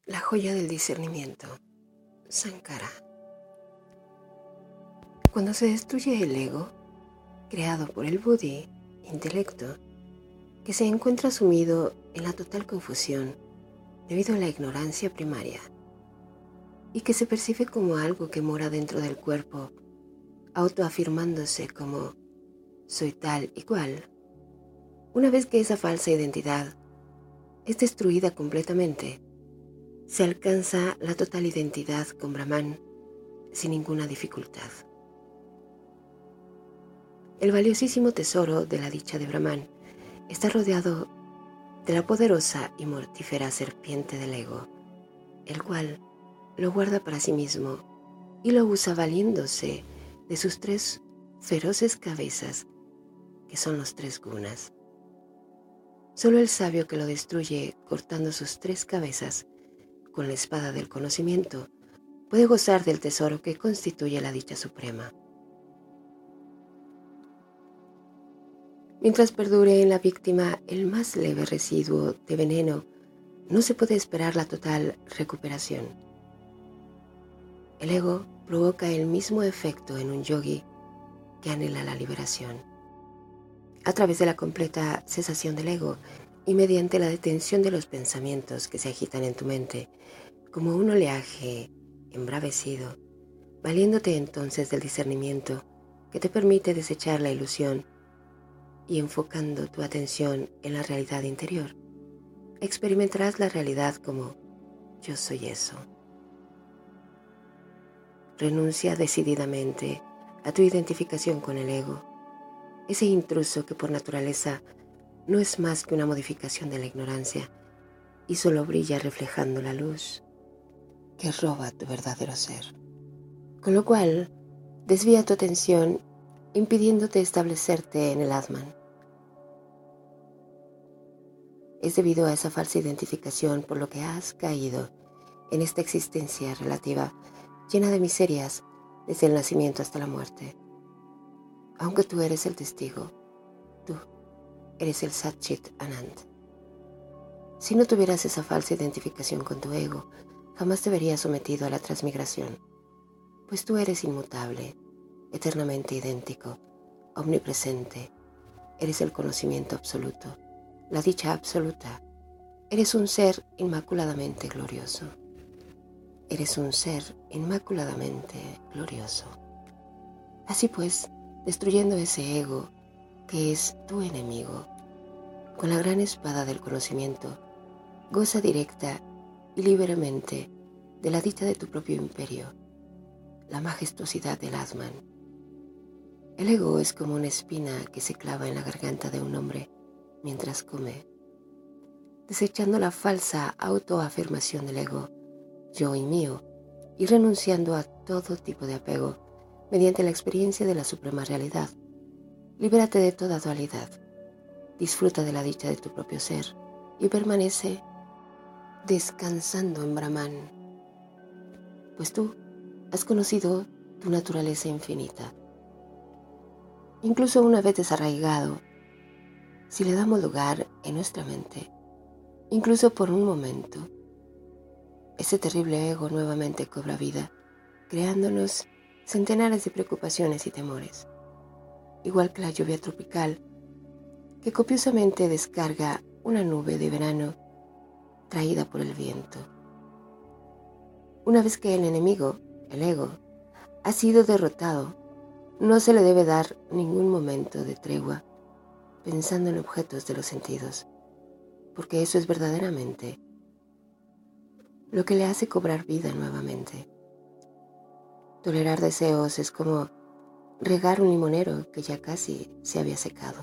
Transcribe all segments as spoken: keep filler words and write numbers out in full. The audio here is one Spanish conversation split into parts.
La joya del discernimiento, Sankara. Cuando se destruye el ego, creado por el buddhi, intelecto, que se encuentra sumido en la total confusión debido a la ignorancia primaria, y que se percibe como algo que mora dentro del cuerpo, autoafirmándose como soy tal y cual. Una vez que esa falsa identidad es destruida completamente, se alcanza la total identidad con Brahman sin ninguna dificultad. El valiosísimo tesoro de la dicha de Brahman está rodeado de la poderosa y mortífera serpiente del ego, el cual lo guarda para sí mismo y lo usa valiéndose de sus tres feroces cabezas, que son los tres gunas. Solo el sabio que lo destruye cortando sus tres cabezas con la espada del conocimiento puede gozar del tesoro que constituye la dicha suprema. Mientras perdure en la víctima el más leve residuo de veneno, no se puede esperar la total recuperación. El ego provoca el mismo efecto en un yogi que anhela la liberación. A través de la completa cesación del ego y mediante la detención de los pensamientos que se agitan en tu mente, como un oleaje embravecido, valiéndote entonces del discernimiento que te permite desechar la ilusión y enfocando tu atención en la realidad interior, experimentarás la realidad como yo soy eso. Renuncia decididamente a tu identificación con el ego, ese intruso que por naturaleza no es más que una modificación de la ignorancia y solo brilla reflejando la luz que roba tu verdadero ser. Con lo cual, desvía tu atención impidiéndote establecerte en el Atman. Es debido a esa falsa identificación por lo que has caído en esta existencia relativa llena de miserias desde el nacimiento hasta la muerte. Aunque tú eres el testigo, tú eres el Satchit Anand. Si no tuvieras esa falsa identificación con tu ego, jamás te verías sometido a la transmigración, pues tú eres inmutable, eternamente idéntico, omnipresente. Eres el conocimiento absoluto, la dicha absoluta. Eres un ser inmaculadamente glorioso. Eres un ser inmaculadamente glorioso. Así pues, destruyendo ese ego que es tu enemigo, con la gran espada del conocimiento, goza directa y libremente de la dicha de tu propio imperio, la majestuosidad del Atman. El ego es como una espina que se clava en la garganta de un hombre mientras come, desechando la falsa autoafirmación del ego, yo y mío, y renunciando a todo tipo de apego mediante la experiencia de la suprema realidad. Libérate de toda dualidad, disfruta de la dicha de tu propio ser y permanece descansando en Brahman, pues tú has conocido tu naturaleza infinita. Incluso una vez desarraigado, si le damos lugar en nuestra mente, incluso por un momento, ese terrible ego nuevamente cobra vida, creándonos centenares de preocupaciones y temores, igual que la lluvia tropical que copiosamente descarga una nube de verano traída por el viento. Una vez que el enemigo, el ego, ha sido derrotado, no se le debe dar ningún momento de tregua pensando en objetos de los sentidos, porque eso es verdaderamente lo que le hace cobrar vida nuevamente. Tolerar deseos es como regar un limonero que ya casi se había secado.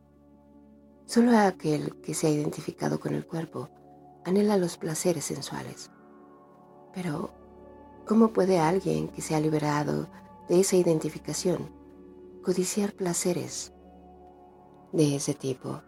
Solo aquel que se ha identificado con el cuerpo anhela los placeres sensuales. Pero, ¿cómo puede alguien que se ha liberado de esa identificación codiciar placeres de ese tipo?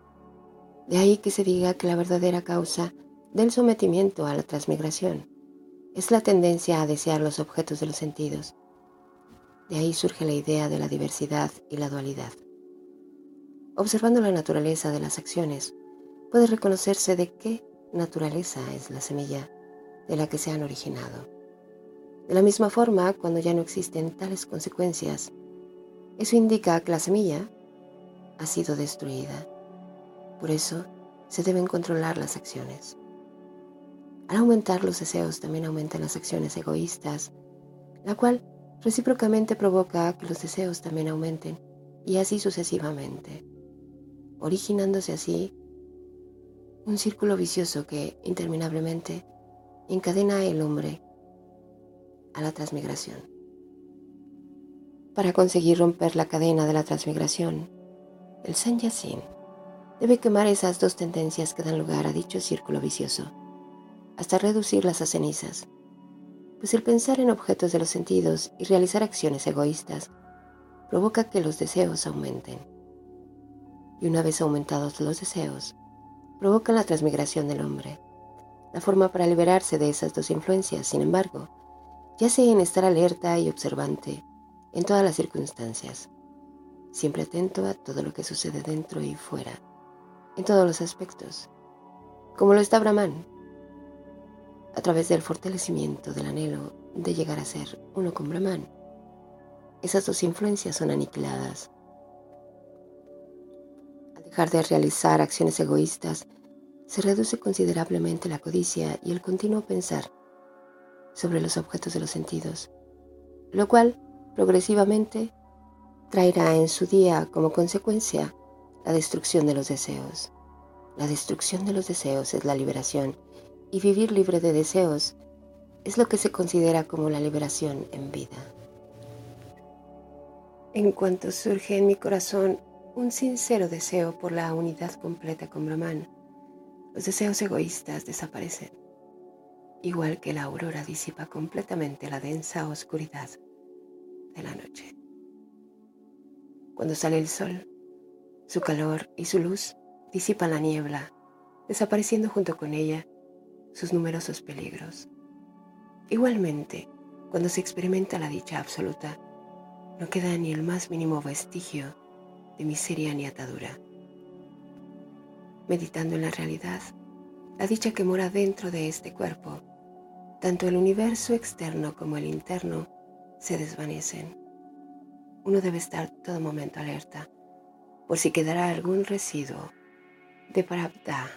De ahí que se diga que la verdadera causa del sometimiento a la transmigración es la tendencia a desear los objetos de los sentidos. De ahí surge la idea de la diversidad y la dualidad. Observando la naturaleza de las acciones, puede reconocerse de qué naturaleza es la semilla de la que se han originado. De la misma forma, cuando ya no existen tales consecuencias, eso indica que la semilla ha sido destruida. Por eso, se deben controlar las acciones. Al aumentar los deseos, también aumentan las acciones egoístas, la cual recíprocamente provoca que los deseos también aumenten, y así sucesivamente, originándose así un círculo vicioso que interminablemente encadena al hombre a la transmigración. Para conseguir romper la cadena de la transmigración, el Sannyasin debe quemar esas dos tendencias que dan lugar a dicho círculo vicioso, hasta reducirlas a cenizas, pues el pensar en objetos de los sentidos y realizar acciones egoístas provoca que los deseos aumenten. Y una vez aumentados los deseos, provocan la transmigración del hombre. La forma para liberarse de esas dos influencias, sin embargo, yace en estar alerta y observante en todas las circunstancias, siempre atento a todo lo que sucede dentro y fuera, en todos los aspectos, como lo está Brahman, a través del fortalecimiento del anhelo de llegar a ser uno con Brahman. Esas dos influencias son aniquiladas. Al dejar de realizar acciones egoístas, se reduce considerablemente la codicia y el continuo pensar sobre los objetos de los sentidos, lo cual progresivamente traerá en su día como consecuencia la destrucción de los deseos. La destrucción de los deseos es la liberación, y vivir libre de deseos es lo que se considera como la liberación en vida. En cuanto surge en mi corazón un sincero deseo por la unidad completa con Brahman, los deseos egoístas desaparecen, igual que la aurora disipa completamente la densa oscuridad de la noche. Cuando sale el sol, su calor y su luz disipan la niebla, desapareciendo junto con ella sus numerosos peligros. Igualmente, cuando se experimenta la dicha absoluta, no queda ni el más mínimo vestigio de miseria ni atadura. Meditando en la realidad, la dicha que mora dentro de este cuerpo, tanto el universo externo como el interno, se desvanecen. Uno debe estar todo momento alerta, por si quedará algún residuo de prarabdha.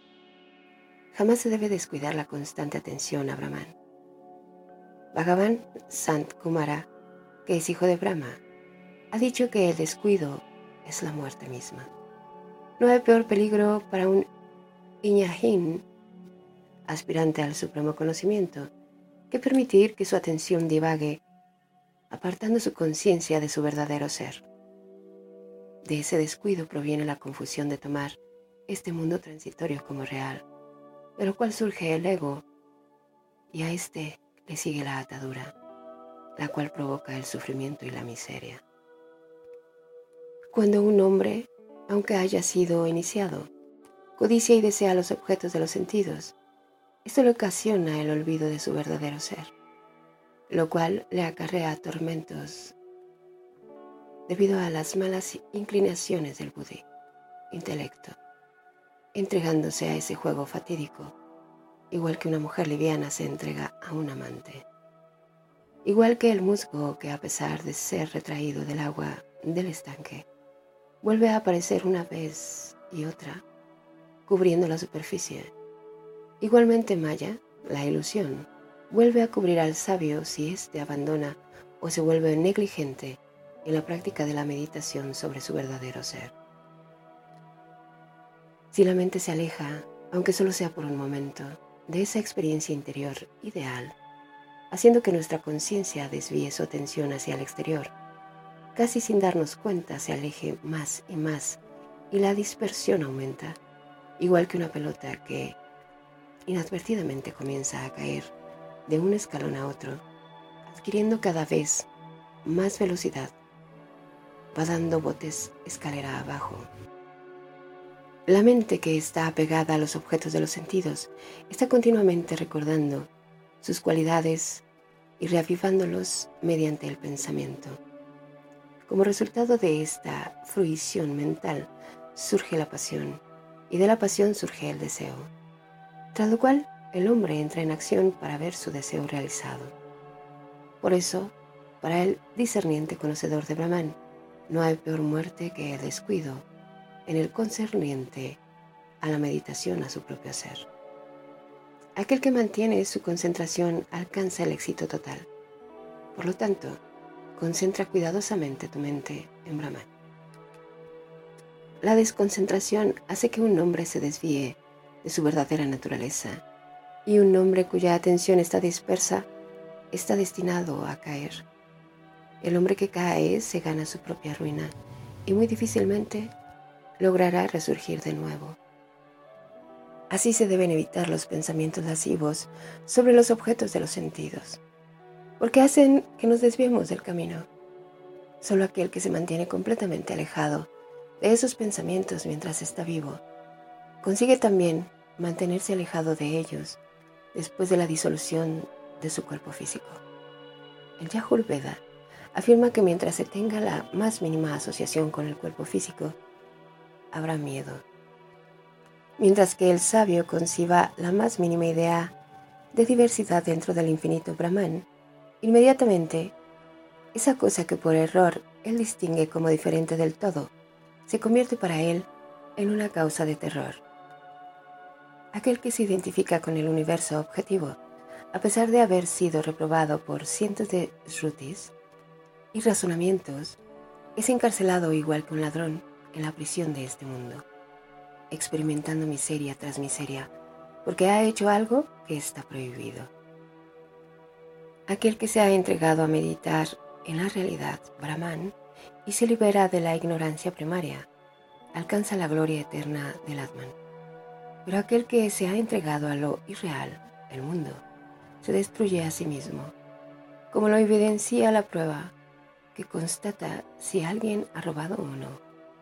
Jamás se debe descuidar la constante atención a Brahman. Bhagavan Sant Kumara, que es hijo de Brahma, ha dicho que el descuido es la muerte misma. No hay peor peligro para un Iñajin, aspirante al supremo conocimiento, que permitir que su atención divague, apartando su conciencia de su verdadero ser. De ese descuido proviene la confusión de tomar este mundo transitorio como real, de lo cual surge el ego, y a este le sigue la atadura, la cual provoca el sufrimiento y la miseria. Cuando un hombre, aunque haya sido iniciado, codicia y desea los objetos de los sentidos, esto le ocasiona el olvido de su verdadero ser, lo cual le acarrea tormentos debido a las malas inclinaciones del buddhi, intelecto, entregándose a ese juego fatídico, igual que una mujer liviana se entrega a un amante, igual que el musgo que, a pesar de ser retraído del agua del estanque, vuelve a aparecer una vez y otra, cubriendo la superficie. Igualmente Maya, la ilusión, vuelve a cubrir al sabio si éste abandona o se vuelve negligente en la práctica de la meditación sobre su verdadero ser. Si la mente se aleja, aunque solo sea por un momento, de esa experiencia interior ideal, haciendo que nuestra conciencia desvíe su atención hacia el exterior, casi sin darnos cuenta se aleje más y más y la dispersión aumenta, igual que una pelota que inadvertidamente comienza a caer de un escalón a otro, adquiriendo cada vez más velocidad, va dando botes escalera abajo. La mente, que está apegada a los objetos de los sentidos, está continuamente recordando sus cualidades y reavivándolos mediante el pensamiento. Como resultado de esta fruición mental surge la pasión, y de la pasión surge el deseo, tras lo cual el hombre entra en acción para ver su deseo realizado. Por eso, para el discerniente conocedor de Brahman, no hay peor muerte que el descuido en el concerniente a la meditación a su propio ser. Aquel que mantiene su concentración alcanza el éxito total. Por lo tanto, concentra cuidadosamente tu mente en Brahman. La desconcentración hace que un hombre se desvíe de su verdadera naturaleza, y un hombre cuya atención está dispersa está destinado a caer. El hombre que cae se gana su propia ruina y muy difícilmente logrará resurgir de nuevo. Así se deben evitar los pensamientos lascivos sobre los objetos de los sentidos, porque hacen que nos desviemos del camino. Solo aquel que se mantiene completamente alejado de esos pensamientos mientras está vivo, consigue también mantenerse alejado de ellos después de la disolución de su cuerpo físico. El Yajurveda afirma que mientras se tenga la más mínima asociación con el cuerpo físico, habrá miedo. Mientras que el sabio conciba la más mínima idea de diversidad dentro del infinito Brahman, inmediatamente esa cosa que por error él distingue como diferente del todo, se convierte para él en una causa de terror. Aquel que se identifica con el universo objetivo, a pesar de haber sido reprobado por cientos de shrutis y razonamientos, es encarcelado igual que un ladrón en la prisión de este mundo, experimentando miseria tras miseria, porque ha hecho algo que está prohibido. Aquel que se ha entregado a meditar en la realidad Brahman y se libera de la ignorancia primaria, alcanza la gloria eterna del Atman. Pero aquel que se ha entregado a lo irreal, el mundo, se destruye a sí mismo, como lo evidencia la prueba que constata si alguien ha robado o no.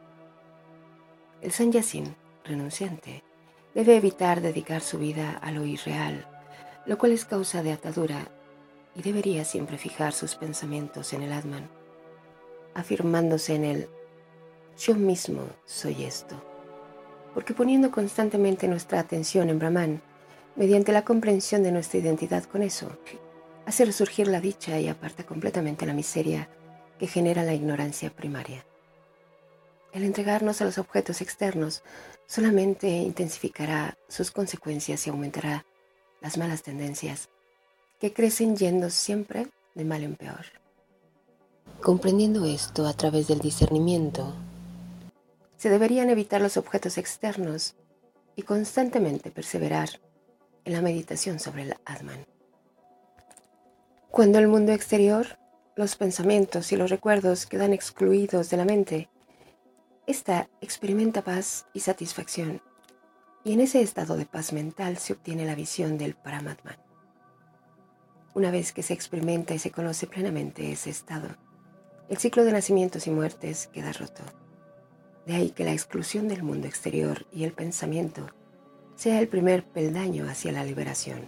El sannyasin, renunciante, debe evitar dedicar su vida a lo irreal, lo cual es causa de atadura, y debería siempre fijar sus pensamientos en el Atman, afirmándose en él: yo mismo soy esto. Porque poniendo constantemente nuestra atención en Brahman, mediante la comprensión de nuestra identidad con eso, hace resurgir la dicha y aparta completamente la miseria que genera la ignorancia primaria. El entregarnos a los objetos externos solamente intensificará sus consecuencias y aumentará las malas tendencias que crecen yendo siempre de mal en peor. Comprendiendo esto a través del discernimiento, se deberían evitar los objetos externos y constantemente perseverar en la meditación sobre el Atman. Cuando el mundo exterior, los pensamientos y los recuerdos quedan excluidos de la mente, ésta experimenta paz y satisfacción, y en ese estado de paz mental se obtiene la visión del Paramatman. Una vez que se experimenta y se conoce plenamente ese estado, el ciclo de nacimientos y muertes queda roto. De ahí que la exclusión del mundo exterior y el pensamiento sea el primer peldaño hacia la liberación.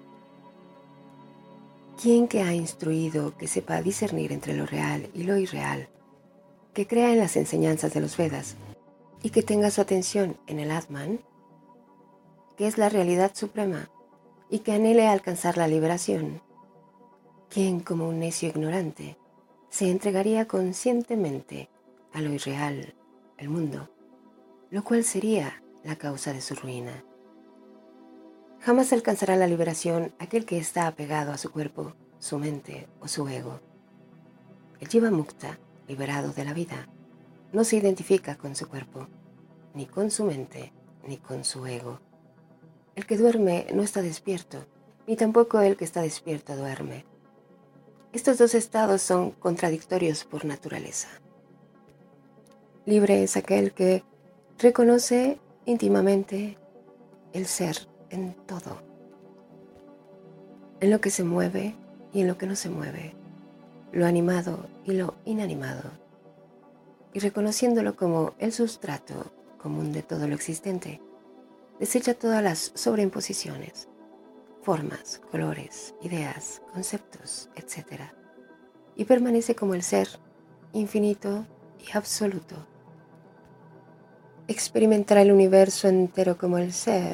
Quien que ha instruido que sepa discernir entre lo real y lo irreal, que crea en las enseñanzas de los Vedas y que tenga su atención en el Atman, que es la realidad suprema, y que anhele alcanzar la liberación, quien como un necio ignorante se entregaría conscientemente a lo irreal, el mundo, lo cual sería la causa de su ruina. Jamás alcanzará la liberación aquel que está apegado a su cuerpo, su mente o su ego. El Jiva Mukta, liberado de la vida, no se identifica con su cuerpo, ni con su mente, ni con su ego. El que duerme no está despierto, ni tampoco el que está despierto duerme. Estos dos estados son contradictorios por naturaleza. Libre es aquel que reconoce íntimamente el ser en todo, en lo que se mueve y en lo que no se mueve, lo animado y lo inanimado, y reconociéndolo como el sustrato común de todo lo existente, desecha todas las sobreimposiciones, formas, colores, ideas, conceptos, etcétera, y permanece como el ser infinito y absoluto. Experimentará el universo entero como el ser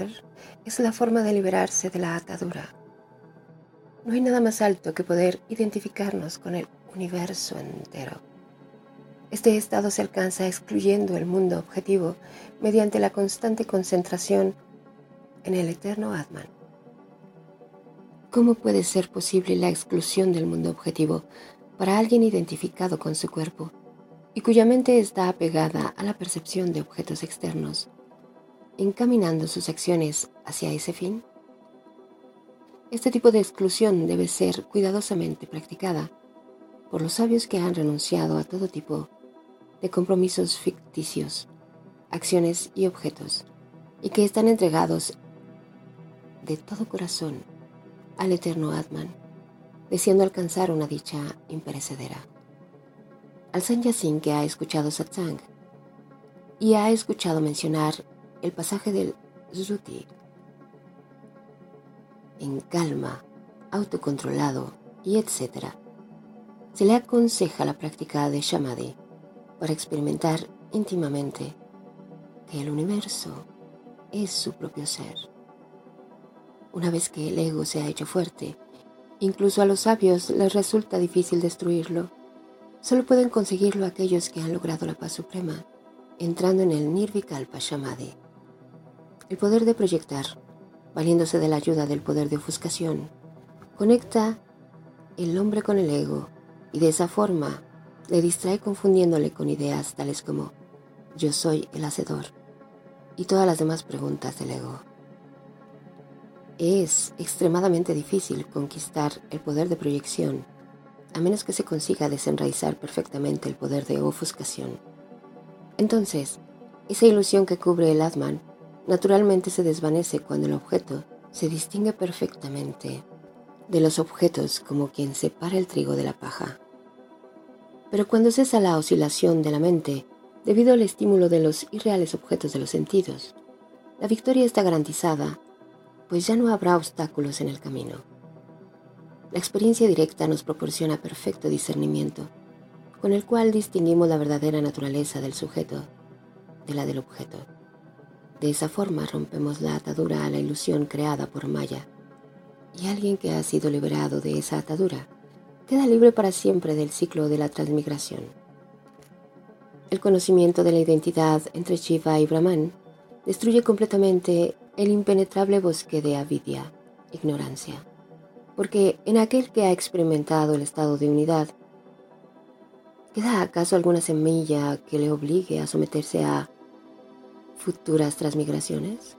es la forma de liberarse de la atadura. No hay nada más alto que poder identificarnos con el universo entero. Este estado se alcanza excluyendo el mundo objetivo mediante la constante concentración en el eterno Atman. ¿Cómo puede ser posible la exclusión del mundo objetivo para alguien identificado con su cuerpo y cuya mente está apegada a la percepción de objetos externos, encaminando sus acciones hacia ese fin? Este tipo de exclusión debe ser cuidadosamente practicada por los sabios que han renunciado a todo tipo de compromisos ficticios, acciones y objetos, y que están entregados de todo corazón al eterno Atman, deseando alcanzar una dicha imperecedera. Al Sanyasin que ha escuchado satsang y ha escuchado mencionar el pasaje del Zuti, en calma, autocontrolado y etcétera, se le aconseja la práctica de Samadhi para experimentar íntimamente que el universo es su propio ser. Una vez que el ego se ha hecho fuerte, incluso a los sabios les resulta difícil destruirlo. Solo pueden conseguirlo aquellos que han logrado la paz suprema, entrando en el Nirvikalpa Samadhi. El poder de proyectar, valiéndose de la ayuda del poder de ofuscación, conecta el hombre con el ego y de esa forma le distrae confundiéndole con ideas tales como yo soy el hacedor y todas las demás preguntas del ego. Es extremadamente difícil conquistar el poder de proyección a menos que se consiga desenraizar perfectamente el poder de ofuscación. Entonces, esa ilusión que cubre el Atman naturalmente se desvanece cuando el objeto se distingue perfectamente de los objetos como quien separa el trigo de la paja. Pero cuando cesa la oscilación de la mente debido al estímulo de los irreales objetos de los sentidos, la victoria está garantizada, pues ya no habrá obstáculos en el camino. La experiencia directa nos proporciona perfecto discernimiento, con el cual distinguimos la verdadera naturaleza del sujeto de la del objeto. De esa forma rompemos la atadura a la ilusión creada por Maya, y alguien que ha sido liberado de esa atadura queda libre para siempre del ciclo de la transmigración. El conocimiento de la identidad entre Shiva y Brahman destruye completamente el impenetrable bosque de avidya, ignorancia, porque en aquel que ha experimentado el estado de unidad, ¿queda acaso alguna semilla que le obligue a someterse a futuras transmigraciones?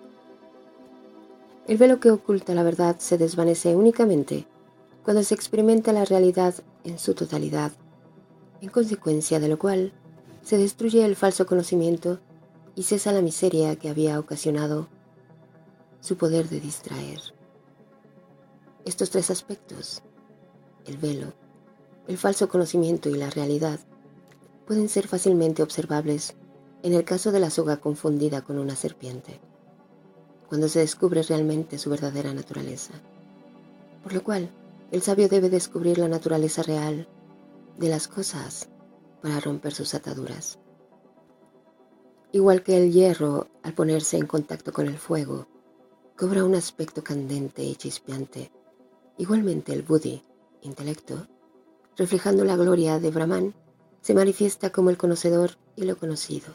El velo que oculta la verdad se desvanece únicamente cuando se experimenta la realidad en su totalidad, en consecuencia de lo cual se destruye el falso conocimiento y cesa la miseria que había ocasionado su poder de distraer. Estos tres aspectos, el velo, el falso conocimiento y la realidad, pueden ser fácilmente observables en el caso de la soga confundida con una serpiente, cuando se descubre realmente su verdadera naturaleza. Por lo cual, el sabio debe descubrir la naturaleza real de las cosas para romper sus ataduras. Igual que el hierro, al ponerse en contacto con el fuego, cobra un aspecto candente y chispeante, igualmente el buddhi, intelecto, reflejando la gloria de Brahman, se manifiesta como el conocedor y lo conocido.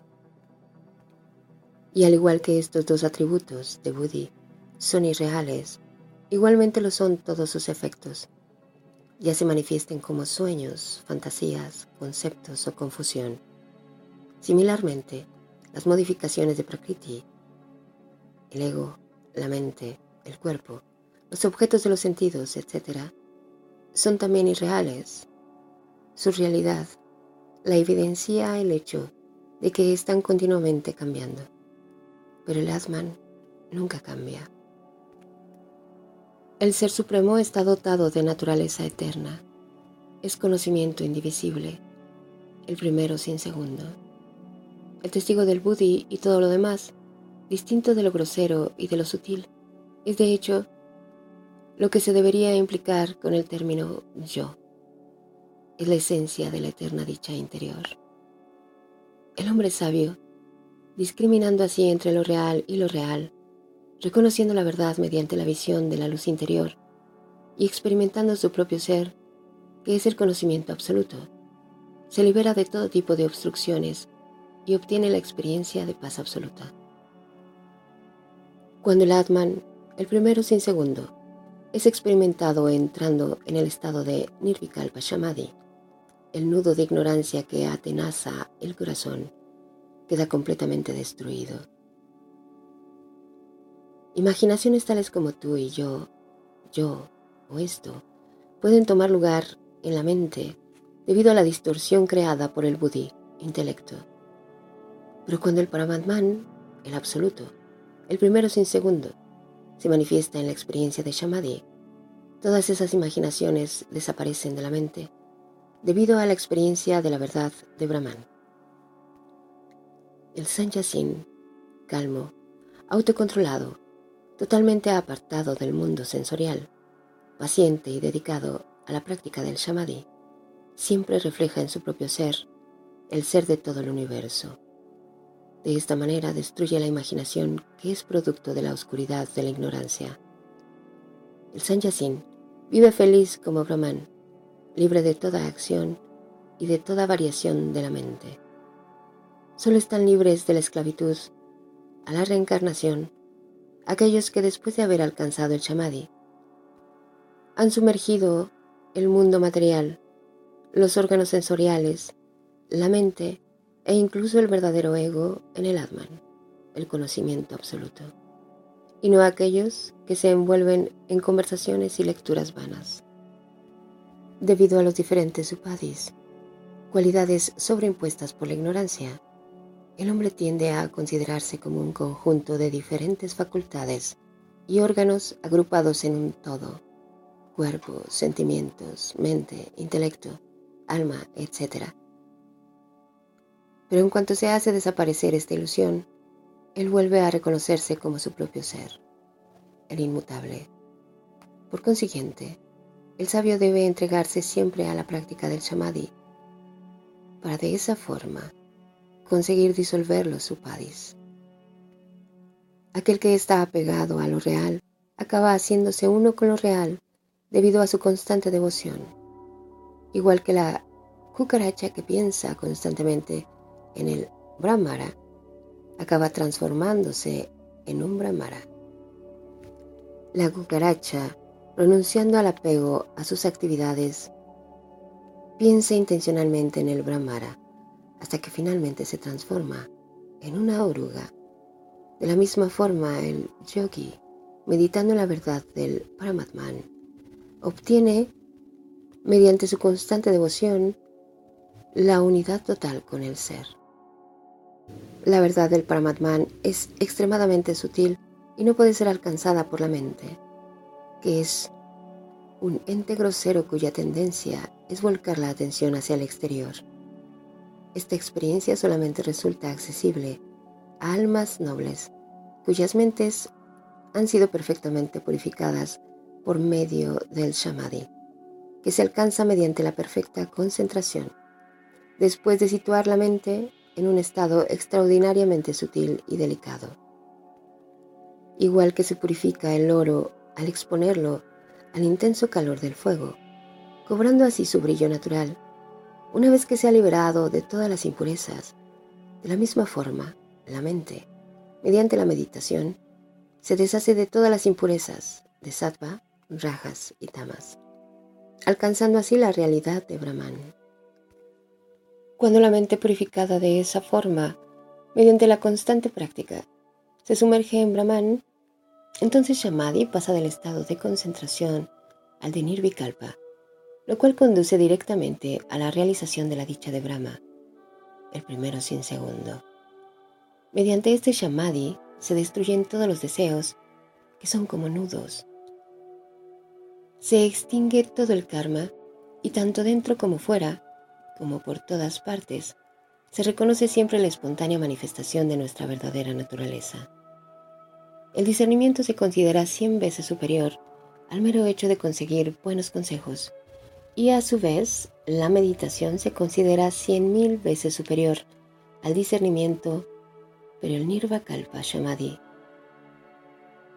Y al igual que estos dos atributos de buddhi son irreales, igualmente lo son todos sus efectos, ya se manifiesten como sueños, fantasías, conceptos o confusión. Similarmente, las modificaciones de Prakriti, el ego, la mente, el cuerpo, los objetos de los sentidos, etcétera, son también irreales. Su realidad la evidencia el hecho de que están continuamente cambiando, pero el Atman nunca cambia. El Ser Supremo está dotado de naturaleza eterna, es conocimiento indivisible, el primero sin segundo. El testigo del buddhi y todo lo demás, distinto de lo grosero y de lo sutil, es de hecho lo que se debería implicar con el término yo. Es la esencia de la eterna dicha interior. El hombre sabio, discriminando así entre lo real y lo real, reconociendo la verdad mediante la visión de la luz interior y experimentando su propio ser, que es el conocimiento absoluto. Se libera de todo tipo de obstrucciones y obtiene la experiencia de paz absoluta. Cuando el Atman, el primero sin segundo, es experimentado entrando en el estado de Nirvikalpa Samadhi, el nudo de ignorancia que atenaza el corazón queda completamente destruido. Imaginaciones tales como tú y yo, yo o esto, pueden tomar lugar en la mente debido a la distorsión creada por el buddhi, intelecto. Pero cuando el Paramatman, el absoluto, el primero sin segundo, se manifiesta en la experiencia de Samadhi, todas esas imaginaciones desaparecen de la mente debido a la experiencia de la verdad de Brahman. El Sanyasin, calmo, autocontrolado, totalmente apartado del mundo sensorial, paciente y dedicado a la práctica del Samadhi, siempre refleja en su propio ser el ser de todo el universo. De esta manera destruye la imaginación que es producto de la oscuridad de la ignorancia. El Sanyasin vive feliz como Brahman, libre de toda acción y de toda variación de la mente. Solo están libres de la esclavitud a la reencarnación aquellos que después de haber alcanzado el Samadhi han sumergido el mundo material, los órganos sensoriales, la mente e incluso el verdadero ego en el Atman, el conocimiento absoluto, y no aquellos que se envuelven en conversaciones y lecturas vanas. Debido a los diferentes upadhis, cualidades sobreimpuestas por la ignorancia, el hombre tiende a considerarse como un conjunto de diferentes facultades y órganos agrupados en un todo: cuerpo, sentimientos, mente, intelecto, alma, etcétera. Pero en cuanto se hace desaparecer esta ilusión, él vuelve a reconocerse como su propio ser, el inmutable. Por consiguiente, el sabio debe entregarse siempre a la práctica del Samadhi, para de esa forma conseguir disolver los upadhis. Aquel que está apegado a lo real acaba haciéndose uno con lo real debido a su constante devoción, igual que la cucaracha que piensa constantemente en el Brahmara acaba transformándose en un Brahmara. La cucaracha, renunciando al apego a sus actividades, piensa intencionalmente en el Brahmara hasta que finalmente se transforma en una oruga. De la misma forma, el yogi, meditando la verdad del Paramatman, obtiene, mediante su constante devoción, la unidad total con el ser. La verdad del Paramatman es extremadamente sutil y no puede ser alcanzada por la mente, que es un ente grosero cuya tendencia es volcar la atención hacia el exterior. Esta experiencia solamente resulta accesible a almas nobles, cuyas mentes han sido perfectamente purificadas por medio del Samadhi, que se alcanza mediante la perfecta concentración, después de situar la mente en un estado extraordinariamente sutil y delicado. Igual que se purifica el oro al exponerlo al intenso calor del fuego, cobrando así su brillo natural, una vez que se ha liberado de todas las impurezas, de la misma forma, la mente, mediante la meditación, se deshace de todas las impurezas de sattva, rajas y tamas, alcanzando así la realidad de Brahman. Cuando la mente purificada de esa forma, mediante la constante práctica, se sumerge en Brahman, entonces Samadhi pasa del estado de concentración al de Nirvikalpa, lo cual conduce directamente a la realización de la dicha de Brahma, el primero sin segundo. Mediante este Samadhi se destruyen todos los deseos que son como nudos. Se extingue todo el karma y tanto dentro como fuera, como por todas partes, se reconoce siempre la espontánea manifestación de nuestra verdadera naturaleza. El discernimiento se considera cien veces superior al mero hecho de conseguir buenos consejos, y a su vez, la meditación se considera cien mil veces superior al discernimiento, pero el Nirvikalpa Samadhi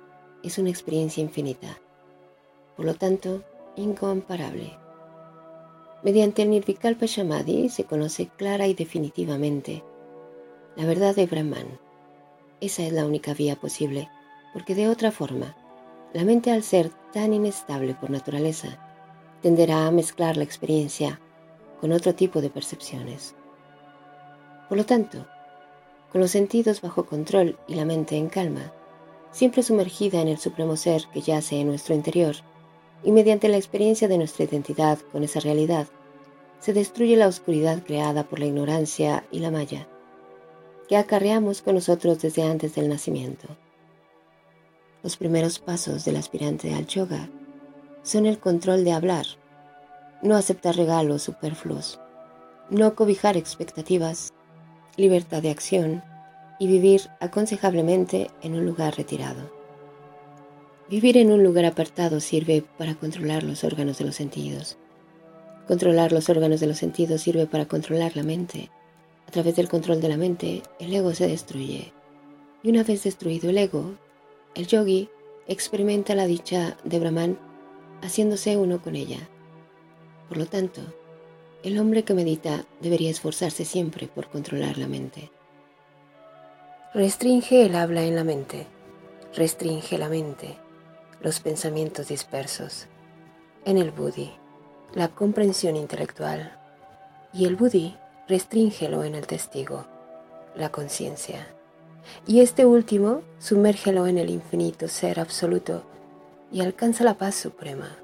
es una experiencia infinita, por lo tanto, incomparable. Mediante el Nirvikalpa Samadhi se conoce clara y definitivamente la verdad de Brahman. Esa es la única vía posible, porque de otra forma, la mente, al ser tan inestable por naturaleza, tenderá a mezclar la experiencia con otro tipo de percepciones. Por lo tanto, con los sentidos bajo control y la mente en calma, siempre sumergida en el supremo ser que yace en nuestro interior, y mediante la experiencia de nuestra identidad con esa realidad, se destruye la oscuridad creada por la ignorancia y la maya, que acarreamos con nosotros desde antes del nacimiento. Los primeros pasos del aspirante al yoga son el control de hablar, no aceptar regalos superfluos, no cobijar expectativas, libertad de acción y vivir aconsejablemente en un lugar retirado. Vivir en un lugar apartado sirve para controlar los órganos de los sentidos. Controlar los órganos de los sentidos sirve para controlar la mente. A través del control de la mente, el ego se destruye. Y una vez destruido el ego, el yogi experimenta la dicha de Brahman haciéndose uno con ella. Por lo tanto, el hombre que medita debería esforzarse siempre por controlar la mente. Restringe el habla en la mente. Restringe la mente, los pensamientos dispersos. En el buddhi, la comprensión intelectual. Y el buddhi, restríngelo en el testigo, la conciencia. Y este último, sumérgelo en el infinito ser absoluto y alcanza la paz suprema.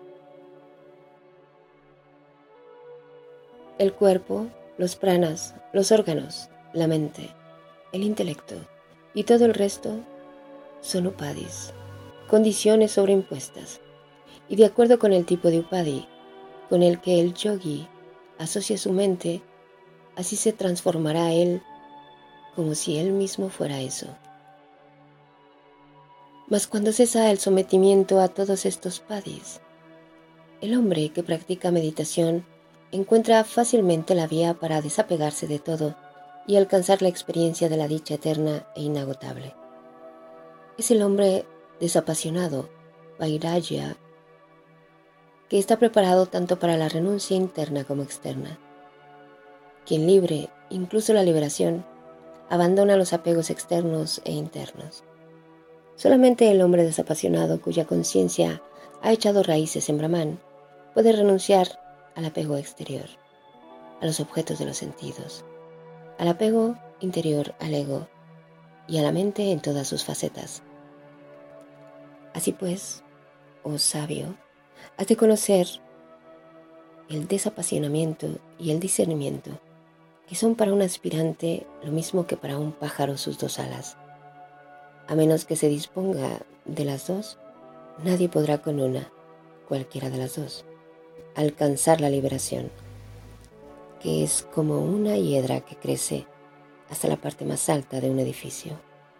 El cuerpo, los pranas, los órganos, la mente, el intelecto y todo el resto son upadis, condiciones sobreimpuestas, y de acuerdo con el tipo de upadi con el que el yogi asocia su mente, así se transformará él como si él mismo fuera eso. Mas cuando cesa el sometimiento a todos estos padis, el hombre que practica meditación encuentra fácilmente la vía para desapegarse de todo y alcanzar la experiencia de la dicha eterna e inagotable. Es el hombre desapasionado, vairagya, que está preparado tanto para la renuncia interna como externa. Quien libre, incluso la liberación, abandona los apegos externos e internos. Solamente el hombre desapasionado cuya conciencia ha echado raíces en Brahman puede renunciar al apego exterior, a los objetos de los sentidos, al apego interior al ego y a la mente en todas sus facetas. Así pues, oh sabio, has de conocer el desapasionamiento y el discernimiento, que son para un aspirante lo mismo que para un pájaro sus dos alas. A menos que se disponga de las dos, nadie podrá con una, cualquiera de las dos, alcanzar la liberación, que es como una hiedra que crece hasta la parte más alta de un edificio.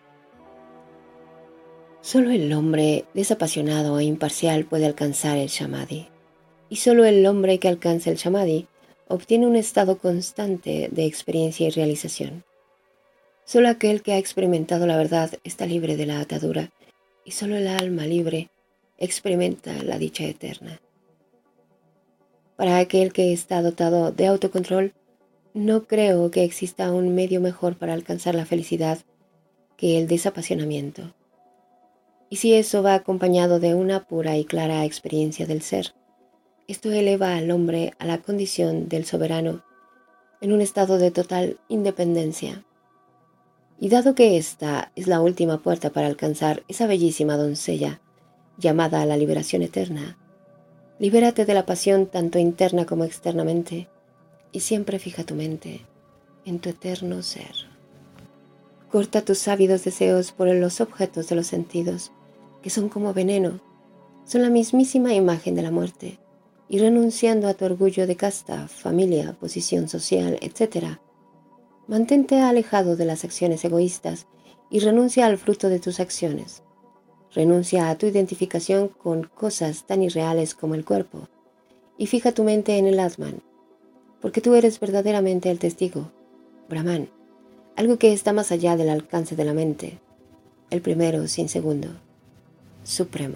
Solo el hombre desapasionado e imparcial puede alcanzar el samadhi, y solo el hombre que alcanza el samadhi obtiene un estado constante de experiencia y realización. Solo aquel que ha experimentado la verdad está libre de la atadura, y solo el alma libre experimenta la dicha eterna. Para aquel que está dotado de autocontrol, no creo que exista un medio mejor para alcanzar la felicidad que el desapasionamiento. Y si eso va acompañado de una pura y clara experiencia del ser, esto eleva al hombre a la condición del soberano en un estado de total independencia. Y dado que esta es la última puerta para alcanzar esa bellísima doncella llamada a la liberación eterna, libérate de la pasión tanto interna como externamente y siempre fija tu mente en tu eterno ser. Corta tus ávidos deseos por los objetos de los sentidos, que son como veneno, son la mismísima imagen de la muerte, y renunciando a tu orgullo de casta, familia, posición social, etcétera, mantente alejado de las acciones egoístas y renuncia al fruto de tus acciones. Renuncia a tu identificación con cosas tan irreales como el cuerpo y fija tu mente en el Atman, porque tú eres verdaderamente el testigo, Brahman, algo que está más allá del alcance de la mente, el primero sin segundo. supremo.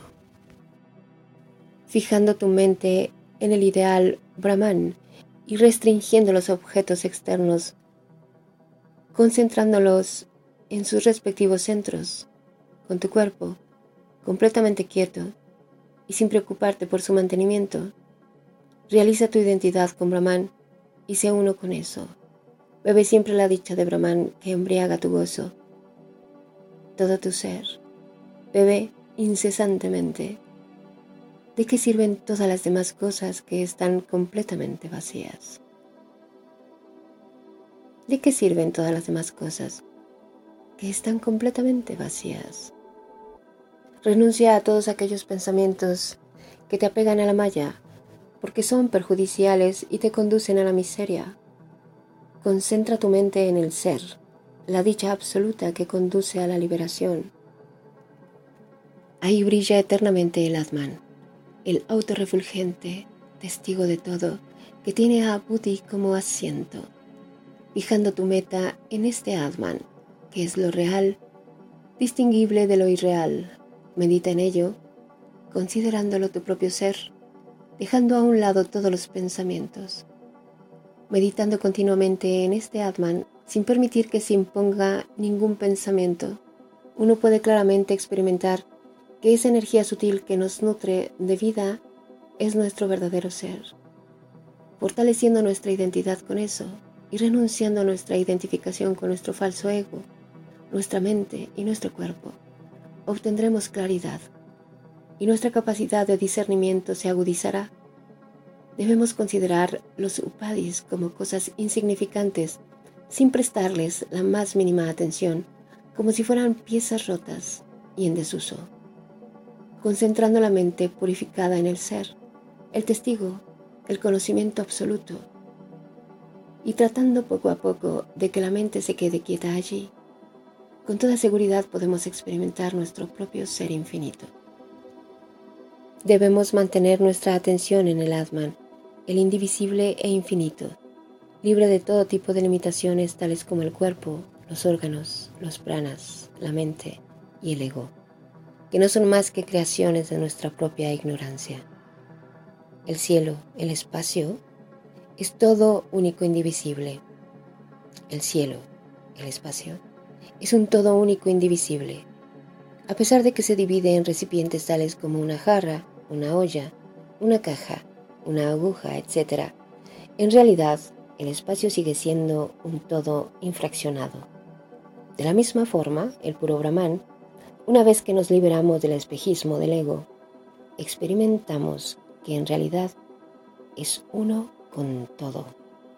Fijando tu mente en el ideal Brahman y restringiendo los objetos externos, concentrándolos en sus respectivos centros, con tu cuerpo completamente quieto y sin preocuparte por su mantenimiento, realiza tu identidad con Brahman y sé uno con eso. Bebe siempre la dicha de Brahman que embriaga tu gozo. Todo tu ser, bebe incesantemente. ¿De qué sirven todas las demás cosas que están completamente vacías? ¿De qué sirven todas las demás cosas que están completamente vacías? Renuncia a todos aquellos pensamientos que te apegan a la maya, porque son perjudiciales y te conducen a la miseria. Concentra tu mente en el ser, la dicha absoluta que conduce a la liberación. Ahí brilla eternamente el Atman, el autorrefulgente, testigo de todo, que tiene a Buddhi como asiento. Fijando tu meta en este Atman, que es lo real, distinguible de lo irreal, medita en ello, considerándolo tu propio ser, dejando a un lado todos los pensamientos. Meditando continuamente en este Atman, sin permitir que se imponga ningún pensamiento, uno puede claramente experimentar que esa energía sutil que nos nutre de vida es nuestro verdadero ser. Fortaleciendo nuestra identidad con eso y renunciando a nuestra identificación con nuestro falso ego, nuestra mente y nuestro cuerpo, obtendremos claridad y nuestra capacidad de discernimiento se agudizará. Debemos considerar los upadis como cosas insignificantes sin prestarles la más mínima atención, como si fueran piezas rotas y en desuso. Concentrando la mente purificada en el ser, el testigo, el conocimiento absoluto, y tratando poco a poco de que la mente se quede quieta allí, con toda seguridad podemos experimentar nuestro propio ser infinito. Debemos mantener nuestra atención en el Atman, el indivisible e infinito, libre de todo tipo de limitaciones tales como el cuerpo, los órganos, los pranas, la mente y el ego, que no son más que creaciones de nuestra propia ignorancia. El cielo, el espacio, es todo único indivisible. El cielo, el espacio, es un todo único indivisible, a pesar de que se divide en recipientes tales como una jarra, una olla, una caja, una aguja, etcétera. En realidad, el espacio sigue siendo un todo infraccionado. De la misma forma, el puro Brahman, una vez que nos liberamos del espejismo del ego, experimentamos que en realidad es uno con todo.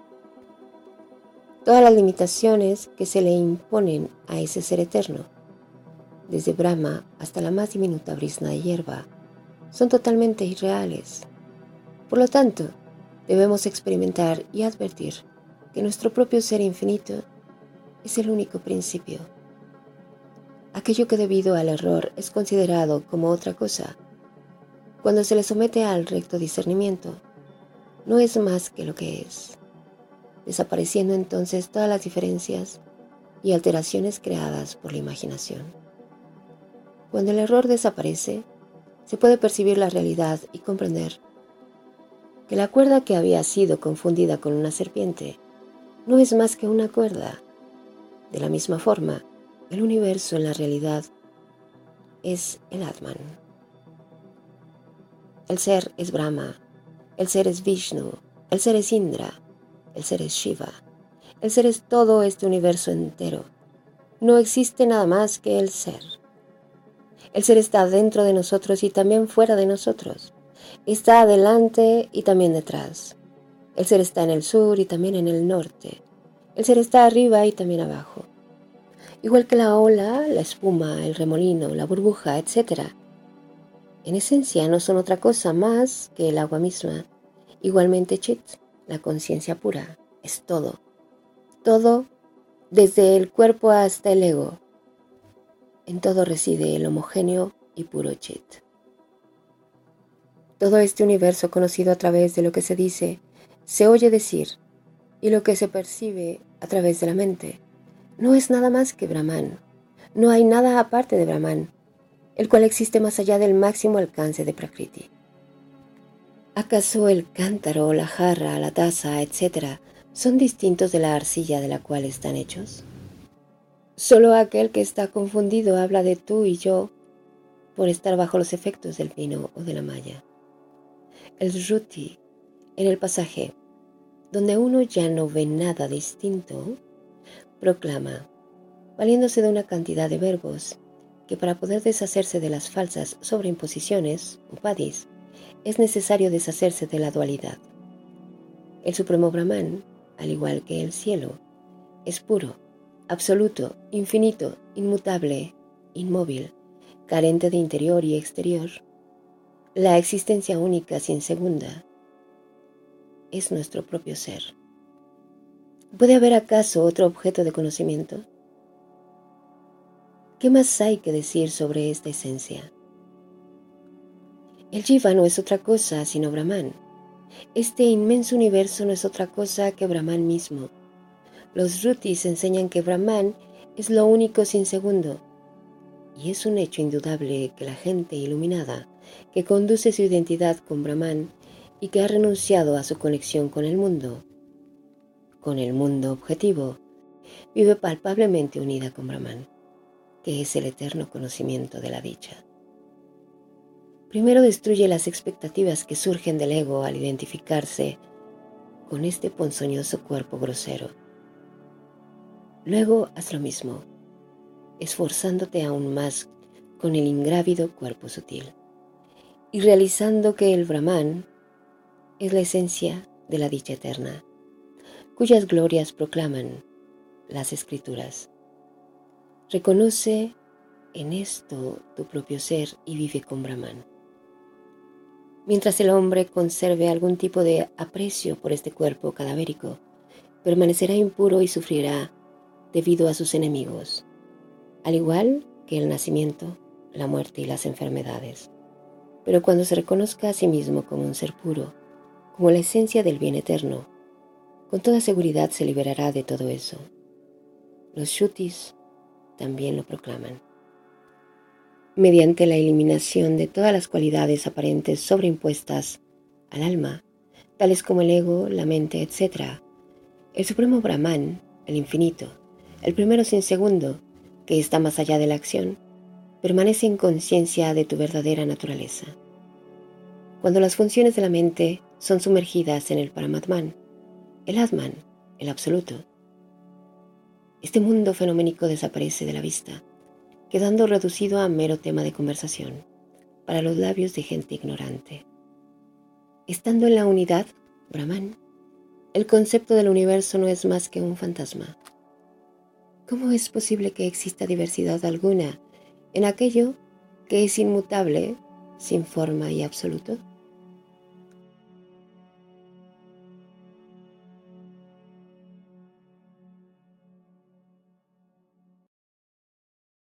Todas las limitaciones que se le imponen a ese ser eterno, desde Brahma hasta la más diminuta brizna de hierba, son totalmente irreales. Por lo tanto, debemos experimentar y advertir que nuestro propio ser infinito es el único principio. Aquello que debido al error es considerado como otra cosa, cuando se le somete al recto discernimiento, no es más que lo que es, desapareciendo entonces todas las diferencias y alteraciones creadas por la imaginación. Cuando el error desaparece, se puede percibir la realidad y comprender que la cuerda que había sido confundida con una serpiente no es más que una cuerda. De la misma forma, el universo en la realidad es el Atman. El ser es Brahma, el ser es Vishnu, el ser es Indra, el ser es Shiva, el ser es todo este universo entero. No existe nada más que el ser. El ser está dentro de nosotros y también fuera de nosotros. Está adelante y también detrás. El ser está en el sur y también en el norte. El ser está arriba y también abajo. Igual que la ola, la espuma, el remolino, la burbuja, etcétera. En esencia no son otra cosa más que el agua misma. Igualmente Chit, la conciencia pura, es todo. Todo desde el cuerpo hasta el ego. En todo reside el homogéneo y puro Chit. Todo este universo conocido a través de lo que se dice, se oye decir, y lo que se percibe a través de la mente, no es nada más que Brahman. No hay nada aparte de Brahman. el cual existe más allá del máximo alcance de Prakriti. ¿Acaso el cántaro, la jarra, la taza, etcétera, son distintos de la arcilla de la cual están hechos? Solo aquel que está confundido habla de tú y yo por estar bajo los efectos del vino o de la maya. El Shruti, en el pasaje donde uno ya no ve nada distinto, proclama, valiéndose de una cantidad de verbos, que para poder deshacerse de las falsas sobreimposiciones, upadis, es necesario deshacerse de la dualidad. El Supremo Brahman, al igual que el cielo, es puro, absoluto, infinito, inmutable, inmóvil, carente de interior y exterior. La existencia única sin segunda es nuestro propio ser. ¿Puede haber acaso otro objeto de conocimiento? ¿Qué más hay que decir sobre esta esencia? El Jiva no es otra cosa sino Brahman. Este inmenso universo no es otra cosa que Brahman mismo. Los Shrutis enseñan que Brahman es lo único sin segundo, y es un hecho indudable que la gente iluminada, que conduce su identidad con Brahman y que ha renunciado a su conexión con el mundo, con el mundo objetivo, vive palpablemente unida con Brahman, que es el eterno conocimiento de la dicha. Primero destruye las expectativas que surgen del ego al identificarse con este ponzoñoso cuerpo grosero. Luego haz lo mismo, esforzándote aún más con el ingrávido cuerpo sutil y realizando que el Brahman es la esencia de la dicha eterna, cuyas glorias proclaman las Escrituras. Reconoce en esto tu propio ser y vive con Brahman. Mientras el hombre conserve algún tipo de aprecio por este cuerpo cadavérico, permanecerá impuro y sufrirá debido a sus enemigos, al igual que el nacimiento, la muerte y las enfermedades. Pero cuando se reconozca a sí mismo como un ser puro, como la esencia del bien eterno, con toda seguridad se liberará de todo eso. Los Shrutis también lo proclaman. Mediante la eliminación de todas las cualidades aparentes sobreimpuestas al alma, tales como el ego, la mente, etcétera, el Supremo Brahman, el infinito, el primero sin segundo, que está más allá de la acción, permanece en conciencia de tu verdadera naturaleza. Cuando las funciones de la mente son sumergidas en el Paramatman, el Atman, el absoluto, este mundo fenoménico desaparece de la vista, quedando reducido a mero tema de conversación para los labios de gente ignorante. Estando en la unidad, Brahman, el concepto del universo no es más que un fantasma. ¿Cómo es posible que exista diversidad alguna en aquello que es inmutable, sin forma y absoluto?